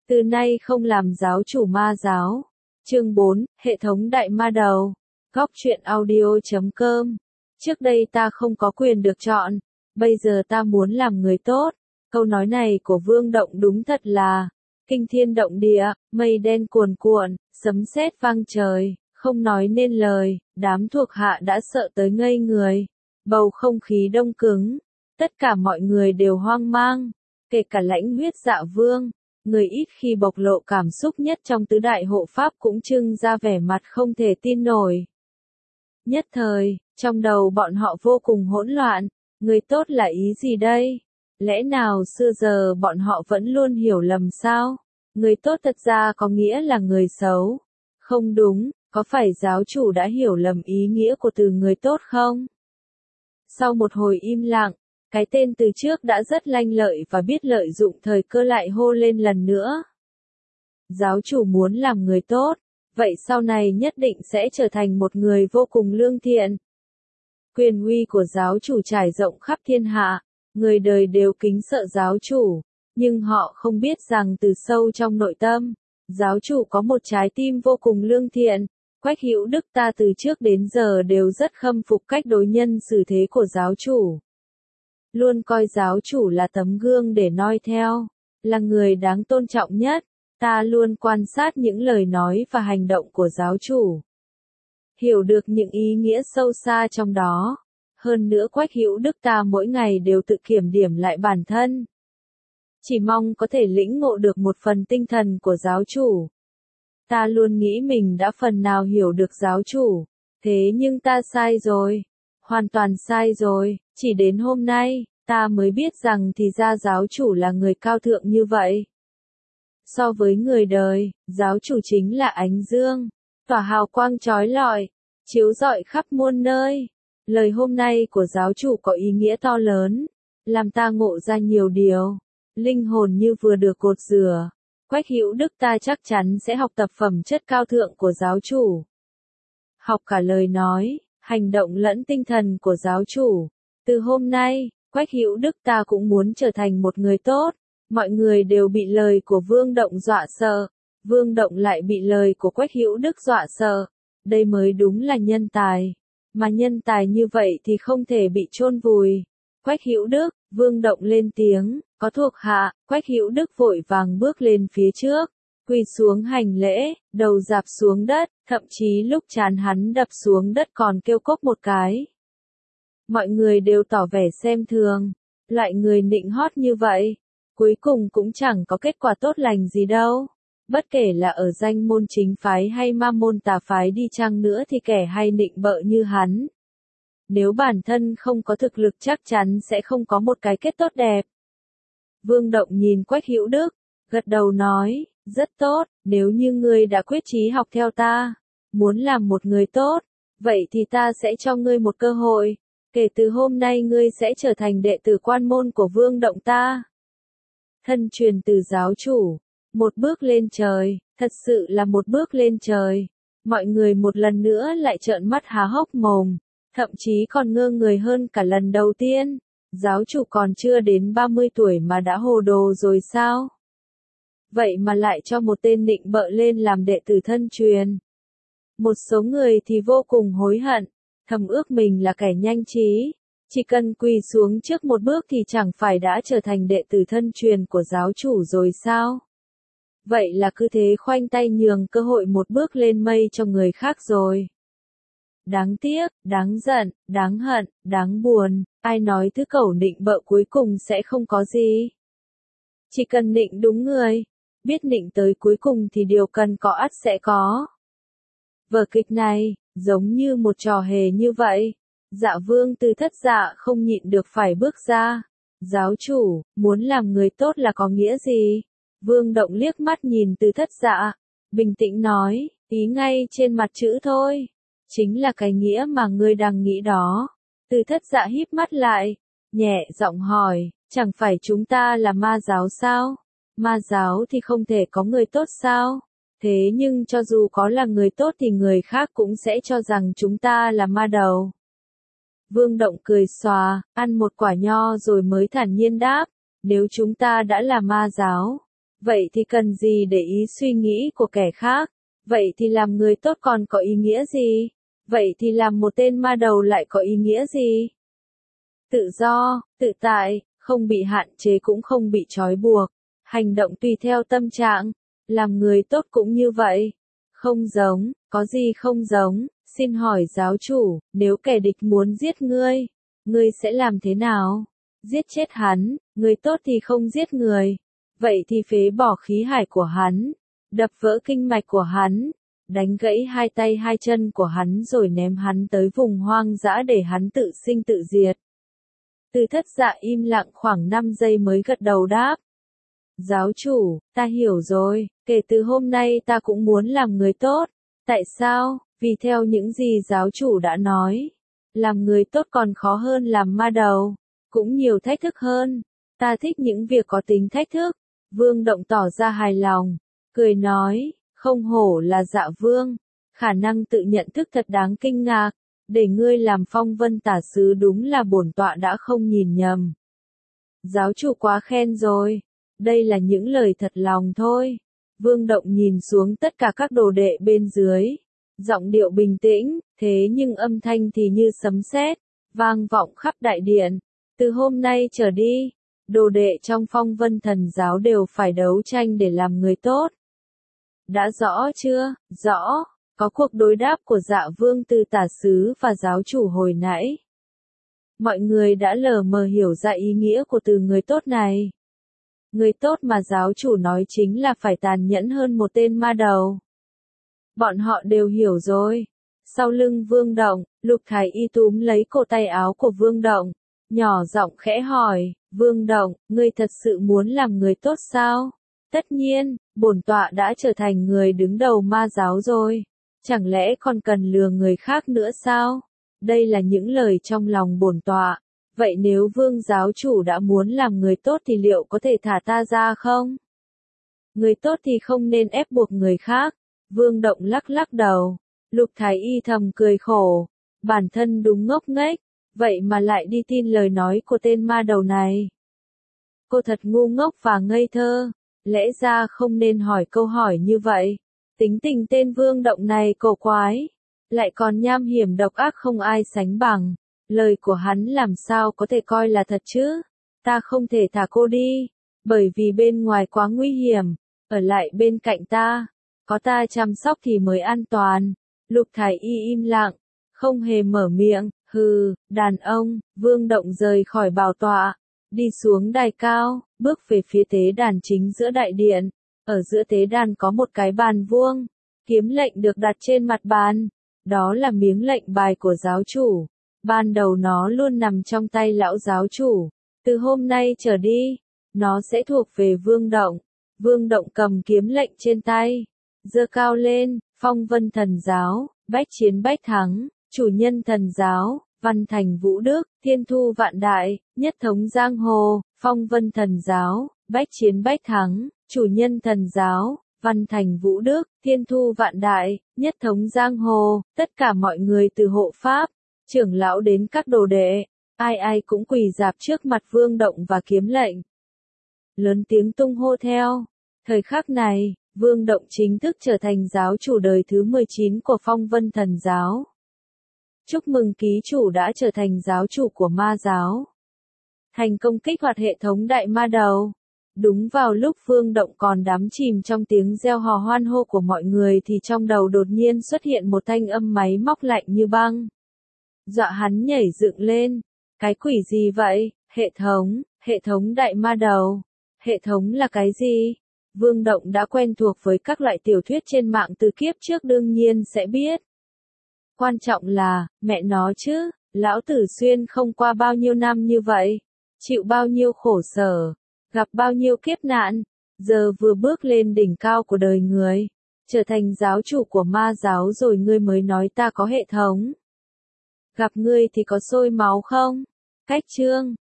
Từ nay không làm giáo chủ ma giáo. Chương 4, Hệ thống đại ma đầu. Góc truyện audio.com. Trước đây ta không có quyền được chọn, bây giờ ta muốn làm người tốt. Câu nói này của Vương Động đúng thật là kinh thiên động địa, mây đen cuồn cuộn, sấm sét vang trời, không nói nên lời, đám thuộc hạ đã sợ tới ngây người. Bầu không khí đông cứng, tất cả mọi người đều hoang mang, kể cả Lãnh Huyết Dạ Vương, người ít khi bộc lộ cảm xúc nhất trong tứ đại hộ pháp cũng trưng ra vẻ mặt không thể tin nổi. Nhất thời, trong đầu bọn họ vô cùng hỗn loạn, người tốt là ý gì đây? Lẽ nào xưa giờ bọn họ vẫn luôn hiểu lầm sao? Người tốt thật ra có nghĩa là người xấu. Không đúng, có phải giáo chủ đã hiểu lầm ý nghĩa của từ người tốt không? Sau một hồi im lặng, cái tên từ trước đã rất lanh lợi và biết lợi dụng thời cơ lại hô lên lần nữa. Giáo chủ muốn làm người tốt, vậy sau này nhất định sẽ trở thành một người vô cùng lương thiện. Quyền uy của giáo chủ trải rộng khắp thiên hạ, người đời đều kính sợ giáo chủ, nhưng họ không biết rằng từ sâu trong nội tâm, giáo chủ có một trái tim vô cùng lương thiện. Quách Hữu Đức ta từ trước đến giờ đều rất khâm phục cách đối nhân xử thế của giáo chủ. Luôn coi giáo chủ là tấm gương để noi theo, là người đáng tôn trọng nhất. Ta luôn quan sát những lời nói và hành động của giáo chủ, hiểu được những ý nghĩa sâu xa trong đó. Hơn nữa Quách Hữu Đức ta mỗi ngày đều tự kiểm điểm lại bản thân. Chỉ mong có thể lĩnh ngộ được một phần tinh thần của giáo chủ. Ta luôn nghĩ mình đã phần nào hiểu được giáo chủ, thế nhưng ta sai rồi. Hoàn toàn sai rồi, chỉ đến hôm nay, ta mới biết rằng thì ra giáo chủ là người cao thượng như vậy. So với người đời, giáo chủ chính là ánh dương, tỏa hào quang chói lọi, chiếu rọi khắp muôn nơi. Lời hôm nay của giáo chủ có ý nghĩa to lớn, làm ta ngộ ra nhiều điều. Linh hồn như vừa được cột rửa. Quách Hữu Đức ta chắc chắn sẽ học tập phẩm chất cao thượng của giáo chủ. Học cả lời nói, hành động lẫn tinh thần của giáo chủ. Từ hôm nay, Quách Hữu Đức ta cũng muốn trở thành một người tốt. Mọi người đều bị lời của Vương Động dọa sợ. Vương Động lại bị lời của Quách Hữu Đức dọa sợ. Đây mới đúng là nhân tài. Mà nhân tài như vậy thì không thể bị chôn vùi. Quách Hữu Đức, Vương Động lên tiếng, có thuộc hạ. Quách Hữu Đức vội vàng bước lên phía trước, quỳ xuống hành lễ, đầu rạp xuống đất, thậm chí lúc trán hắn đập xuống đất còn kêu cốc một cái. Mọi người đều tỏ vẻ xem thường, loại người nịnh hót như vậy, cuối cùng cũng chẳng có kết quả tốt lành gì đâu. Bất kể là ở danh môn chính phái hay ma môn tà phái đi chăng nữa thì kẻ hay nịnh bợ như hắn, nếu bản thân không có thực lực chắc chắn sẽ không có một cái kết tốt đẹp. Vương Động nhìn Quách Hữu Đức, gật đầu nói, rất tốt, nếu như ngươi đã quyết chí học theo ta, muốn làm một người tốt, vậy thì ta sẽ cho ngươi một cơ hội, kể từ hôm nay ngươi sẽ trở thành đệ tử quan môn của Vương Động ta. Thân truyền từ giáo chủ, một bước lên trời, thật sự là một bước lên trời. Mọi người một lần nữa lại trợn mắt há hốc mồm, thậm chí còn ngơ người hơn cả lần đầu tiên. Giáo chủ còn chưa đến 30 tuổi mà đã hồ đồ rồi sao? Vậy mà lại cho một tên nịnh bợ lên làm đệ tử thân truyền. Một số người thì vô cùng hối hận, thầm ước mình là kẻ nhanh trí, chỉ cần quỳ xuống trước một bước thì chẳng phải đã trở thành đệ tử thân truyền của giáo chủ rồi sao? Vậy là cứ thế khoanh tay nhường cơ hội một bước lên mây cho người khác rồi. Đáng tiếc, đáng giận, đáng hận, đáng buồn, ai nói thứ cẩu nịnh bợ cuối cùng sẽ không có gì. Chỉ cần nịnh đúng người, biết nịnh tới cuối cùng thì điều cần có ắt sẽ có. Vở kịch này, giống như một trò hề như vậy. Dạ Vương Từ Thất Dạ không nhịn được phải bước ra. Giáo chủ, muốn làm người tốt là có nghĩa gì? Vương Động liếc mắt nhìn Từ Thất Dạ, bình tĩnh nói, ý ngay trên mặt chữ thôi. Chính là cái nghĩa mà ngươi đang nghĩ đó. Từ Thất Dạ híp mắt lại, nhẹ giọng hỏi, chẳng phải chúng ta là ma giáo sao? Ma giáo thì không thể có người tốt sao? Thế nhưng cho dù có là người tốt thì người khác cũng sẽ cho rằng chúng ta là ma đầu. Vương Động cười xòa, ăn một quả nho rồi mới thản nhiên đáp, nếu chúng ta đã là ma giáo, Vậy thì cần gì để ý suy nghĩ của kẻ khác? Vậy thì làm người tốt còn có ý nghĩa gì? Vậy thì làm một tên ma đầu lại có ý nghĩa gì? Tự do, tự tại, không bị hạn chế cũng không bị trói buộc. Hành động tùy theo tâm trạng. Làm người tốt cũng như vậy. Không giống, có gì không giống? Xin hỏi giáo chủ, nếu kẻ địch muốn giết ngươi sẽ làm thế nào? Giết chết hắn, người tốt thì không giết người. Vậy thì phế bỏ khí hải của hắn, đập vỡ kinh mạch của hắn, đánh gãy hai tay hai chân của hắn rồi ném hắn tới vùng hoang dã để hắn tự sinh tự diệt. Từ Thất Dạ im lặng khoảng 5 giây mới gật đầu đáp. Giáo chủ, ta hiểu rồi, kể từ hôm nay ta cũng muốn làm người tốt. Tại sao? Vì theo những gì giáo chủ đã nói, làm người tốt còn khó hơn làm ma đầu, cũng nhiều thách thức hơn. Ta thích những việc có tính thách thức. Vương Động tỏ ra hài lòng, cười nói, không hổ là Dạ Vương, khả năng tự nhận thức thật đáng kinh ngạc, để ngươi làm phong vân tả sứ đúng là bổn tọa đã không nhìn nhầm. Giáo chủ quá khen rồi, đây là những lời thật lòng thôi. Vương Động nhìn xuống tất cả các đồ đệ bên dưới, giọng điệu bình tĩnh, thế nhưng âm thanh thì như sấm sét, vang vọng khắp đại điện. Từ hôm nay trở đi, đồ đệ trong phong vân thần giáo đều phải đấu tranh để làm người tốt. Đã rõ chưa? Rõ. Có cuộc đối đáp của Dạ Vương từ tả sứ và giáo chủ hồi nãy. Mọi người đã lờ mờ hiểu ra ý nghĩa của từ người tốt này. Người tốt mà giáo chủ nói chính là phải tàn nhẫn hơn một tên ma đầu. Bọn họ đều hiểu rồi. Sau lưng Vương Động, Lục Thái Y túm lấy cổ tay áo của Vương Động, nhỏ giọng khẽ hỏi, Vương Động, ngươi thật sự muốn làm người tốt sao? Tất nhiên, bổn tọa đã trở thành người đứng đầu ma giáo rồi. Chẳng lẽ còn cần lừa người khác nữa sao? Đây là những lời trong lòng bổn tọa. Vậy nếu Vương giáo chủ đã muốn làm người tốt thì liệu có thể thả ta ra không? Người tốt thì không nên ép buộc người khác. Vương Động lắc lắc đầu. Lục Thái Y thầm cười khổ. Bản thân đúng ngốc nghếch. Vậy mà lại đi tin lời nói của tên ma đầu này. Cô thật ngu ngốc và ngây thơ. Lẽ ra không nên hỏi câu hỏi như vậy. Tính tình tên Vương Động này cổ quái. Lại còn nham hiểm độc ác không ai sánh bằng. Lời của hắn làm sao có thể coi là thật chứ? Ta không thể thả cô đi. Bởi vì bên ngoài quá nguy hiểm. Ở lại bên cạnh ta. Có ta chăm sóc thì mới an toàn. Lục Thái Y im lặng. Không hề mở miệng. Hừ, đàn ông. Vương Động rời khỏi bảo tọa. Đi xuống đài cao. Bước về phía tế đàn chính giữa đại điện. Ở giữa tế đàn có một cái bàn vuông. Kiếm lệnh được đặt trên mặt bàn. Đó là miếng lệnh bài của giáo chủ. Ban đầu nó luôn nằm trong tay lão giáo chủ. Từ hôm nay trở đi, nó sẽ thuộc về Vương Động. Vương Động cầm kiếm lệnh trên tay, giơ cao lên, phong vân thần giáo, bách chiến bách thắng, chủ nhân thần giáo, văn thành vũ đức, thiên thu vạn đại, nhất thống giang hồ, phong vân thần giáo, bách chiến bách thắng, chủ nhân thần giáo, văn thành vũ đức, thiên thu vạn đại, nhất thống giang hồ. Tất cả mọi người từ hộ pháp, trưởng lão đến các đồ đệ, ai ai cũng quỳ rạp trước mặt Vương Động và kiếm lệnh. Lớn tiếng tung hô theo. Thời khắc này, Vương Động chính thức trở thành giáo chủ đời thứ 19 của phong vân thần giáo. Chúc mừng ký chủ đã trở thành giáo chủ của ma giáo. Thành công kích hoạt hệ thống đại ma đầu. Đúng vào lúc Vương Động còn đắm chìm trong tiếng reo hò hoan hô của mọi người thì trong đầu đột nhiên xuất hiện một thanh âm máy móc lạnh như băng. Dọa hắn nhảy dựng lên. Cái quỷ gì vậy? Hệ thống đại ma đầu. Hệ thống là cái gì? Vương Động đã quen thuộc với các loại tiểu thuyết trên mạng từ kiếp trước đương nhiên sẽ biết. Quan trọng là, mẹ nó chứ, lão tử xuyên không qua bao nhiêu năm như vậy, chịu bao nhiêu khổ sở, gặp bao nhiêu kiếp nạn, giờ vừa bước lên đỉnh cao của đời người, trở thành giáo chủ của ma giáo rồi ngươi mới nói ta có hệ thống. Gặp ngươi thì có sôi máu không? Cách chương